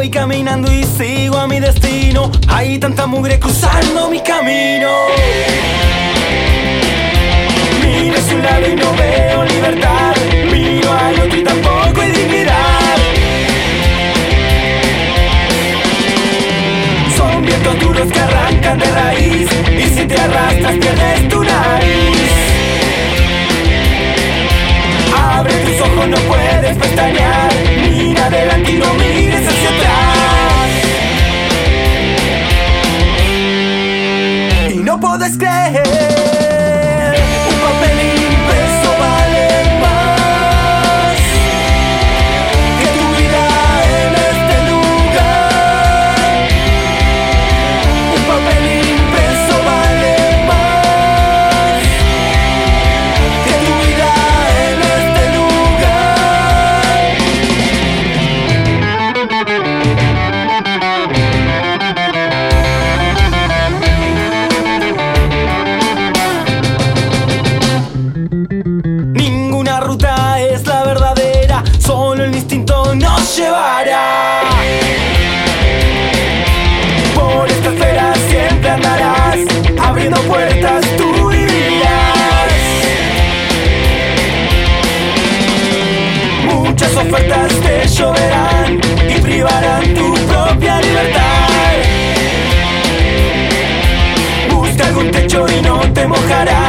voy caminando y sigo a mi destino. Hay tanta mugre cruzando mi camino. Miro hacia un lado y no veo libertad. Miro al otro y tampoco hay dignidad. Son vientos duros que arrancan de raíz, y si te arrastras pierdes tu nariz. Abre tus ojos, no puedes pestañear. Mira adelante y no mires hacia atrás. Y no puedes creer, un papel impreso vale más que tu vida en este lugar. Un papel impreso vale más que tu vida en este Ninguna ruta es la verdadera, solo el instinto nos llevará. Por esta esfera siempre andarás, abriendo puertas tú vivirás. Muchas ofertas te lloverán y privarán tu propia libertad. Busca algún techo y no te mojarás.